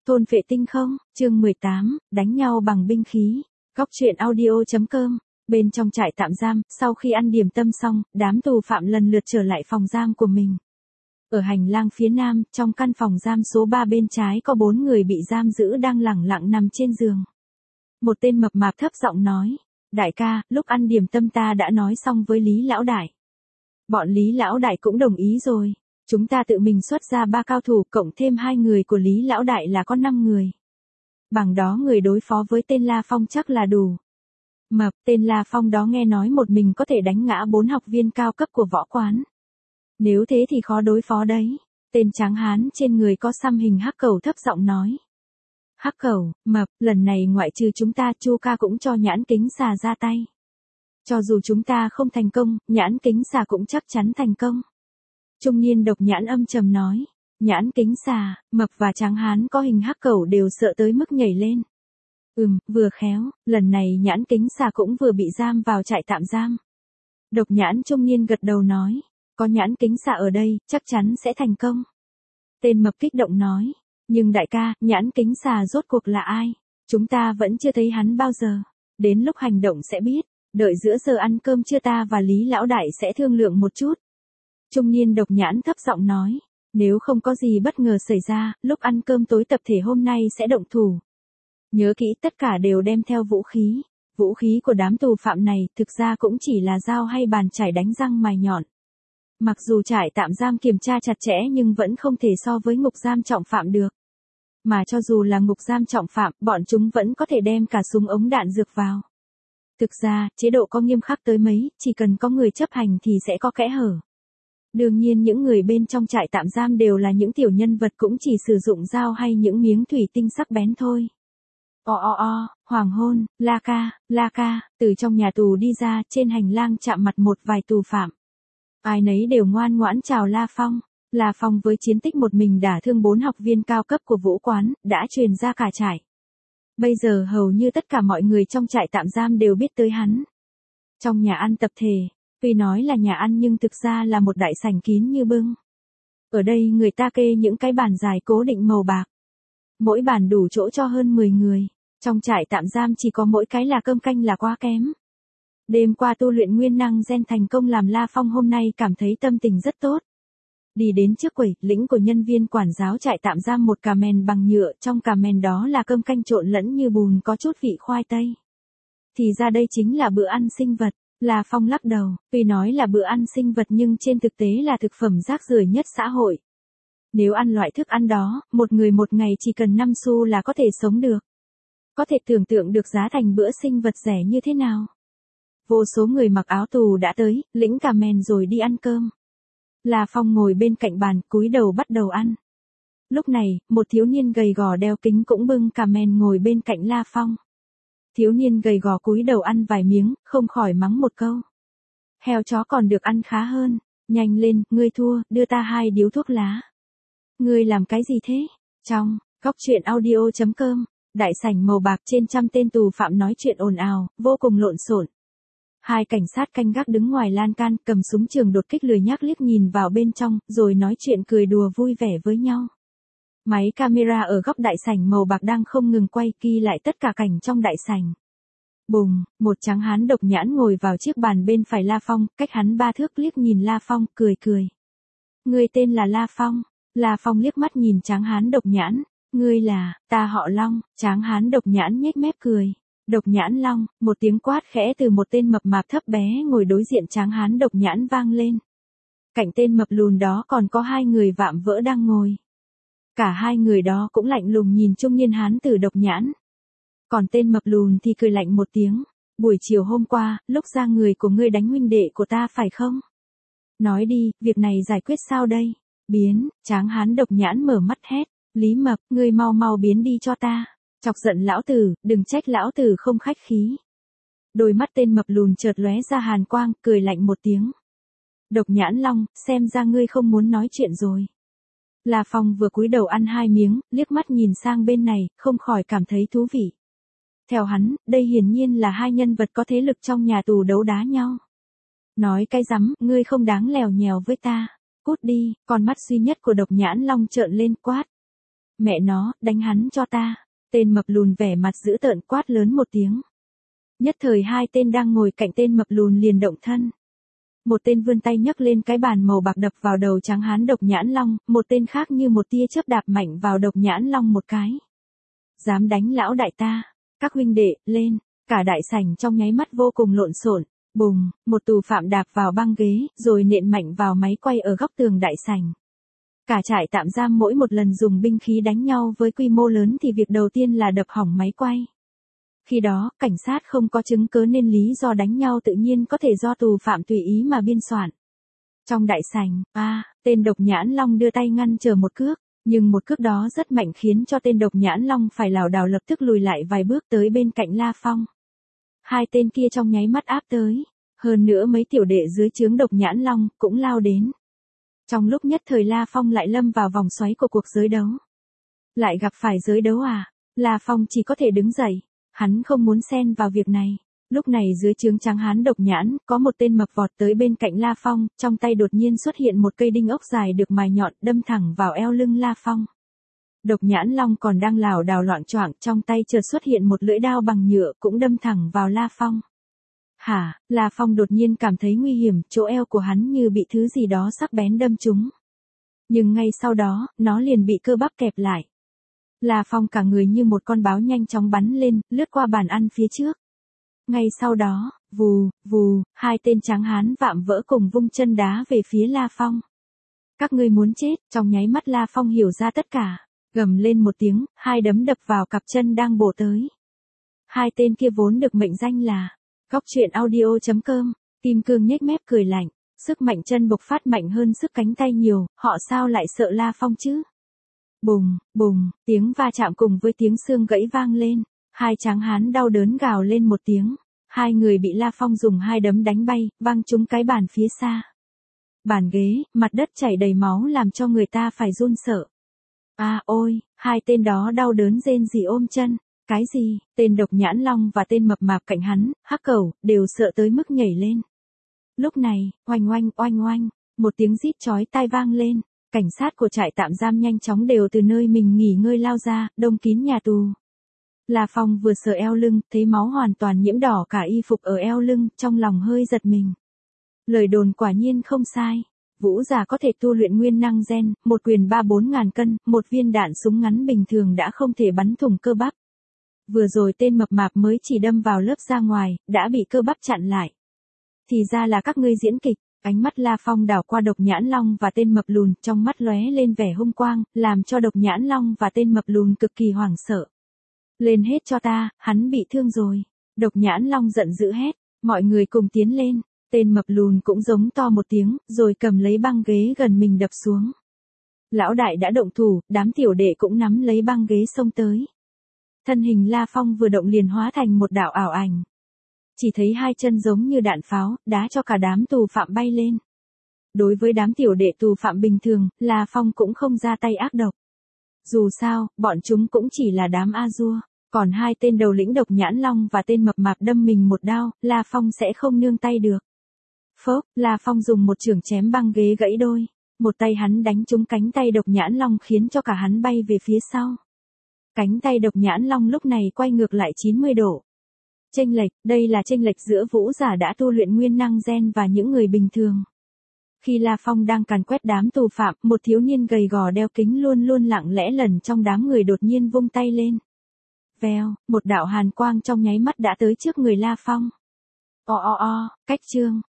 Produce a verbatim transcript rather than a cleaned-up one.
Thôn phệ tinh không, chương mười tám, đánh nhau bằng binh khí. Góc truyện audio.com. Bên trong trại tạm giam, sau khi ăn điểm tâm xong, đám tù phạm lần lượt trở lại phòng giam của mình. Ở hành lang phía nam, trong căn phòng giam số ba bên trái có bốn người bị giam giữ đang lẳng lặng nằm trên giường. Một tên mập mạp thấp giọng nói, đại ca, lúc ăn điểm tâm ta đã nói xong với Lý Lão Đại. Bọn Lý Lão Đại cũng đồng ý rồi. Chúng ta tự mình xuất ra ba cao thủ cộng thêm hai người của Lý Lão Đại là có năm người. Bằng đó người đối phó với tên La Phong chắc là đủ. Mập, tên La Phong đó nghe nói một mình có thể đánh ngã bốn học viên cao cấp của võ quán. Nếu thế thì khó đối phó đấy. Tên tráng hán trên người có xăm hình hắc cẩu thấp giọng nói. Hắc cẩu, mập, lần này ngoại trừ chúng ta, Chu ca cũng cho nhãn kính xà ra tay. Cho dù chúng ta không thành công, nhãn kính xà cũng chắc chắn thành công. Trung niên độc nhãn âm trầm nói, nhãn kính xà, mập và tráng hán có hình hắc cẩu đều sợ tới mức nhảy lên. Ừm, vừa khéo, lần này nhãn kính xà cũng vừa bị giam vào trại tạm giam. Độc nhãn trung niên gật đầu nói, có nhãn kính xà ở đây, chắc chắn sẽ thành công. Tên mập kích động nói, nhưng đại ca, nhãn kính xà rốt cuộc là ai? Chúng ta vẫn chưa thấy hắn bao giờ. Đến lúc hành động sẽ biết, đợi giữa giờ ăn cơm trưa ta và Lý Lão Đại sẽ thương lượng một chút. Trung niên độc nhãn thấp giọng nói, nếu không có gì bất ngờ xảy ra, lúc ăn cơm tối tập thể hôm nay sẽ động thủ. Nhớ kỹ tất cả đều đem theo vũ khí. Vũ khí của đám tù phạm này thực ra cũng chỉ là dao hay bàn chải đánh răng mài nhọn. Mặc dù trại tạm giam kiểm tra chặt chẽ nhưng vẫn không thể so với ngục giam trọng phạm được. Mà cho dù là ngục giam trọng phạm, bọn chúng vẫn có thể đem cả súng ống đạn dược vào. Thực ra, chế độ có nghiêm khắc tới mấy, chỉ cần có người chấp hành thì sẽ có kẽ hở. Đương nhiên những người bên trong trại tạm giam đều là những tiểu nhân vật cũng chỉ sử dụng dao hay những miếng thủy tinh sắc bén thôi. O o o, hoàng hôn, La ca, La ca, từ trong nhà tù đi ra, trên hành lang chạm mặt một vài tù phạm. Ai nấy đều ngoan ngoãn chào La Phong. La Phong với chiến tích một mình đả thương bốn học viên cao cấp của vũ quán, đã truyền ra cả trại. Bây giờ hầu như tất cả mọi người trong trại tạm giam đều biết tới hắn. Trong nhà ăn tập thể, tuy nói là nhà ăn nhưng thực ra là một đại sảnh kín như bưng. Ở đây người ta kê những cái bàn dài cố định màu bạc. Mỗi bàn đủ chỗ cho hơn mười người. Trong trại tạm giam chỉ có mỗi cái là cơm canh là quá kém. Đêm qua tu luyện nguyên năng gen thành công làm La Phong hôm nay cảm thấy tâm tình rất tốt. Đi đến trước quầy, lĩnh của nhân viên quản giáo trại tạm giam một cà mèn bằng nhựa, trong cà mèn đó là cơm canh trộn lẫn như bùn có chút vị khoai tây. Thì ra đây chính là bữa ăn sinh vật. La Phong lắc đầu, tuy nói là bữa ăn sinh vật nhưng trên thực tế là thực phẩm rác rưởi nhất xã hội. Nếu ăn loại thức ăn đó, một người một ngày chỉ cần năm xu là có thể sống được. Có thể tưởng tượng được giá thành bữa sinh vật rẻ như thế nào. Vô số người mặc áo tù đã tới, lĩnh cà mèn rồi đi ăn cơm. La Phong ngồi bên cạnh bàn, cúi đầu bắt đầu ăn. Lúc này, một thiếu niên gầy gò đeo kính cũng bưng cà mèn ngồi bên cạnh La Phong. Thiếu niên gầy gò cúi đầu ăn vài miếng, không khỏi mắng một câu. Heo chó còn được ăn khá hơn, nhanh lên, ngươi thua, đưa ta hai điếu thuốc lá. Ngươi làm cái gì thế? Trong, góc truyện audio.com, đại sảnh màu bạc trên trăm tên tù phạm nói chuyện ồn ào, vô cùng lộn xộn. Hai cảnh sát canh gác đứng ngoài lan can, cầm súng trường đột kích lười nhác liếc nhìn vào bên trong, rồi nói chuyện cười đùa vui vẻ với nhau. Máy camera ở góc đại sảnh màu bạc đang không ngừng quay ghi lại tất cả cảnh trong đại sảnh. Bùng, một tráng hán độc nhãn ngồi vào chiếc bàn bên phải La Phong, cách hắn ba thước liếc nhìn La Phong, cười cười. Ngươi tên là La Phong. La Phong liếc mắt nhìn tráng hán độc nhãn. Ngươi là, ta họ Long. Tráng hán độc nhãn nhếch mép cười. Độc nhãn Long, một tiếng quát khẽ từ một tên mập mạp thấp bé ngồi đối diện tráng hán độc nhãn vang lên. Cạnh tên mập lùn đó còn có hai người vạm vỡ đang ngồi. Cả hai người đó cũng lạnh lùng nhìn trung niên hán tử độc nhãn. Còn tên mập lùn thì cười lạnh một tiếng. Buổi chiều hôm qua, lúc ra người của ngươi đánh huynh đệ của ta phải không? Nói đi, việc này giải quyết sao đây? Biến, tráng hán độc nhãn mở mắt hét. Lý Mập, ngươi mau mau biến đi cho ta. Chọc giận lão tử, đừng trách lão tử không khách khí. Đôi mắt tên mập lùn chợt lóe ra hàn quang, cười lạnh một tiếng. Độc nhãn Long, xem ra ngươi không muốn nói chuyện rồi. La Phong vừa cúi đầu ăn hai miếng, liếc mắt nhìn sang bên này, không khỏi cảm thấy thú vị. Theo hắn, đây hiển nhiên là hai nhân vật có thế lực trong nhà tù đấu đá nhau. Nói cái rắm, ngươi không đáng lèo nhèo với ta. Cút đi, con mắt duy nhất của độc nhãn Long trợn lên quát. Mẹ nó, đánh hắn cho ta. Tên mập lùn vẻ mặt dữ tợn quát lớn một tiếng. Nhất thời hai tên đang ngồi cạnh tên mập lùn liền động thân. Một tên vươn tay nhấc lên cái bàn màu bạc đập vào đầu trắng hán Độc Nhãn Long, một tên khác như một tia chớp đạp mạnh vào Độc Nhãn Long một cái. Dám đánh lão đại ta, các huynh đệ, lên, cả đại sảnh trong nháy mắt vô cùng lộn xộn, bùng, một tù phạm đạp vào băng ghế, rồi nện mạnh vào máy quay ở góc tường đại sảnh. Cả trại tạm giam mỗi một lần dùng binh khí đánh nhau với quy mô lớn thì việc đầu tiên là đập hỏng máy quay. Khi đó, cảnh sát không có chứng cứ nên lý do đánh nhau tự nhiên có thể do tù phạm tùy ý mà biên soạn. Trong đại sảnh, a, à, tên Độc Nhãn Long đưa tay ngăn chờ một cước, nhưng một cước đó rất mạnh khiến cho tên Độc Nhãn Long phải lảo đảo lập tức lùi lại vài bước tới bên cạnh La Phong. Hai tên kia trong nháy mắt áp tới, hơn nữa mấy tiểu đệ dưới trướng Độc Nhãn Long cũng lao đến. Trong lúc nhất thời La Phong lại lâm vào vòng xoáy của cuộc giới đấu. Lại gặp phải giới đấu à? La Phong chỉ có thể đứng dậy. Hắn không muốn xen vào việc này. Lúc này dưới trướng trắng hán Độc Nhãn, có một tên mập vọt tới bên cạnh La Phong, trong tay đột nhiên xuất hiện một cây đinh ốc dài được mài nhọn đâm thẳng vào eo lưng La Phong. Độc Nhãn Long còn đang lảo đảo loạng choạng, trong tay chợt xuất hiện một lưỡi đao bằng nhựa cũng đâm thẳng vào La Phong. Hả, La Phong đột nhiên cảm thấy nguy hiểm, chỗ eo của hắn như bị thứ gì đó sắc bén đâm trúng. Nhưng ngay sau đó, nó liền bị cơ bắp kẹp lại. La Phong cả người như một con báo nhanh chóng bắn lên, lướt qua bàn ăn phía trước. Ngay sau đó, vù, vù, hai tên tráng hán vạm vỡ cùng vung chân đá về phía La Phong. Các ngươi muốn chết, trong nháy mắt La Phong hiểu ra tất cả, gầm lên một tiếng, hai đấm đập vào cặp chân đang bổ tới. Hai tên kia vốn được mệnh danh là Góc Truyện Audio chấm com, Kim Cương nhếch mép cười lạnh, sức mạnh chân bộc phát mạnh hơn sức cánh tay nhiều, họ sao lại sợ La Phong chứ? Bùng, bùng, tiếng va chạm cùng với tiếng xương gãy vang lên, hai tráng hán đau đớn gào lên một tiếng, hai người bị La Phong dùng hai đấm đánh bay, văng trúng cái bàn phía xa. Bàn ghế, mặt đất chảy đầy máu làm cho người ta phải run sợ. À ôi, hai tên đó đau đớn rên rỉ ôm chân, cái gì, tên Độc Nhãn Long và tên mập mạp cạnh hắn, Hắc Cẩu, đều sợ tới mức nhảy lên. Lúc này, oanh oanh oanh oanh, một tiếng rít chói tai vang lên. Cảnh sát của trại tạm giam nhanh chóng đều từ nơi mình nghỉ ngơi lao ra, đông kín nhà tù. La Phong vừa sờ eo lưng, thấy máu hoàn toàn nhiễm đỏ cả y phục ở eo lưng, trong lòng hơi giật mình. Lời đồn quả nhiên không sai. Vũ giả có thể tu luyện nguyên năng gen, một quyền ba bốn ngàn cân, một viên đạn súng ngắn bình thường đã không thể bắn thủng cơ bắp. Vừa rồi tên mập mạp mới chỉ đâm vào lớp ra ngoài, đã bị cơ bắp chặn lại. Thì ra là các ngươi diễn kịch. Ánh mắt La Phong đảo qua Độc Nhãn Long và tên mập lùn, trong mắt lóe lên vẻ hung quang, làm cho Độc Nhãn Long và tên mập lùn cực kỳ hoảng sợ. Lên hết cho ta, hắn bị thương rồi. Độc Nhãn Long giận dữ hét, mọi người cùng tiến lên, tên mập lùn cũng giống to một tiếng, rồi cầm lấy băng ghế gần mình đập xuống. Lão đại đã động thủ, đám tiểu đệ cũng nắm lấy băng ghế xông tới. Thân hình La Phong vừa động liền hóa thành một đạo ảo ảnh. Chỉ thấy hai chân giống như đạn pháo, đá cho cả đám tù phạm bay lên. Đối với đám tiểu đệ tù phạm bình thường, La Phong cũng không ra tay ác độc. Dù sao, bọn chúng cũng chỉ là đám A-dua, còn hai tên đầu lĩnh Độc Nhãn Long và tên mập mạp đâm mình một đao, La Phong sẽ không nương tay được. Phốc, La Phong dùng một chưởng chém băng ghế gãy đôi, một tay hắn đánh trúng cánh tay Độc Nhãn Long khiến cho cả hắn bay về phía sau. Cánh tay Độc Nhãn Long lúc này quay ngược lại chín mươi độ. Chênh lệch, đây là chênh lệch giữa vũ giả đã tu luyện nguyên năng gen và những người bình thường. Khi La Phong đang càn quét đám tù phạm, một thiếu niên gầy gò đeo kính luôn luôn lặng lẽ lần trong đám người đột nhiên vung tay lên. Vèo, một đạo hàn quang trong nháy mắt đã tới trước người La Phong. O o o, cách chương,